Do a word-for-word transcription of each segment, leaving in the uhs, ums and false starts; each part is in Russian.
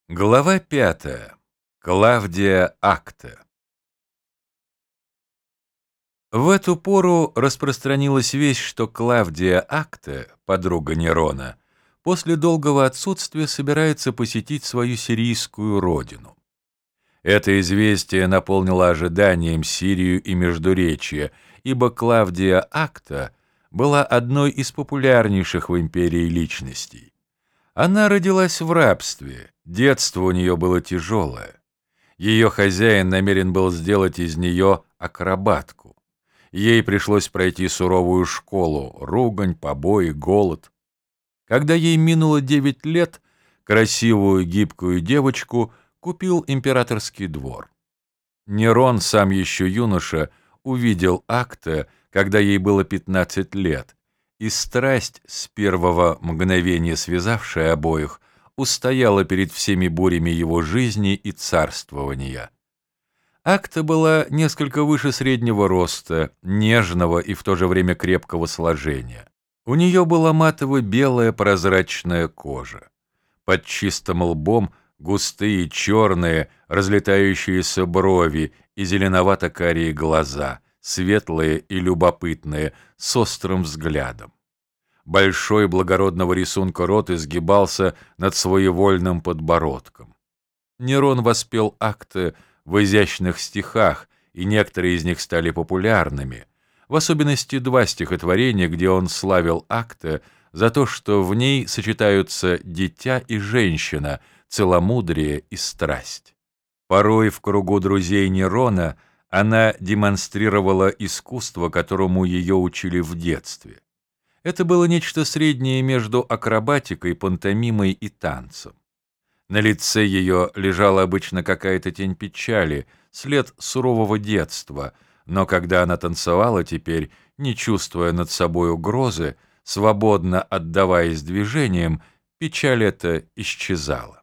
Глава пятая. Клавдия Акта. В эту пору распространилась весть, что Клавдия Акта, подруга Нерона, после долгого отсутствия собирается посетить свою сирийскую родину. Это известие наполнило ожиданием Сирию и Междуречье, ибо Клавдия Акта была одной из популярнейших в империи личностей. Она родилась в рабстве, детство у нее было тяжелое. Ее хозяин намерен был сделать из нее акробатку. Ей пришлось пройти суровую школу, ругань, побои, голод. Когда ей минуло девять лет, красивую гибкую девочку купил императорский двор. Нерон, сам еще юноша, увидел Акта, когда ей было пятнадцать лет, и страсть, с первого мгновения связавшая обоих, устояла перед всеми бурями его жизни и царствования. Акта была несколько выше среднего роста, нежного и в то же время крепкого сложения. У нее была матово-белая прозрачная кожа. Под чистым лбом густые, черные, разлетающиеся брови и зеленовато-карие глаза, светлые и любопытные, с острым взглядом. Большой благородного рисунка рот изгибался над своевольным подбородком. Нерон воспел Акта в изящных стихах, и некоторые из них стали популярными, в особенности два стихотворения, где он славил Акта за то, что в ней сочетаются дитя и женщина, целомудрие и страсть. Порой в кругу друзей Нерона она демонстрировала искусство, которому ее учили в детстве. Это было нечто среднее между акробатикой, пантомимой и танцем. На лице ее лежала обычно какая-то тень печали, след сурового детства, но когда она танцевала теперь, не чувствуя над собой угрозы, свободно отдаваясь движениям, печаль эта исчезала.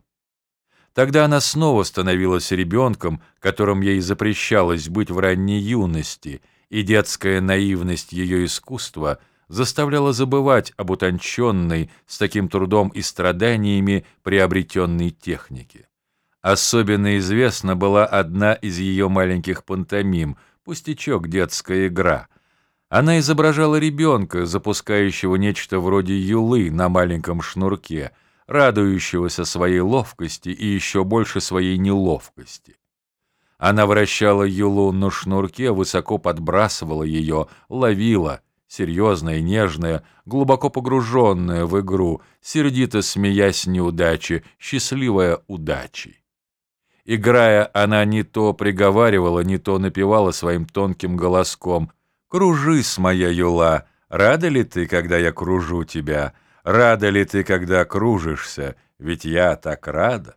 Тогда она снова становилась ребенком, которым ей запрещалось быть в ранней юности, и детская наивность ее искусства заставляла забывать об утонченной, с таким трудом и страданиями приобретенной технике. Особенно известна была одна из ее маленьких пантомим, пустячок, детская игра. Она изображала ребенка, запускающего нечто вроде юлы на маленьком шнурке, радующегося своей ловкости и еще больше своей неловкости. Она вращала юлу на шнурке, высоко подбрасывала ее, ловила, серьезная, нежная, глубоко погруженная в игру, сердито смеясь неудачи, счастливая удачей. Играя, она не то приговаривала, не то напевала своим тонким голоском: «Кружись, моя юла, рада ли ты, когда я кружу тебя? Рада ли ты, когда кружишься? Ведь я так рада».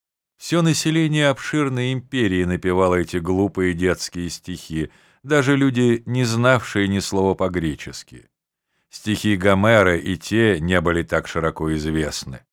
Все население обширной империи напевало эти глупые детские стихи, даже люди, не знавшие ни слова по-гречески. Стихи Гомера и те не были так широко известны.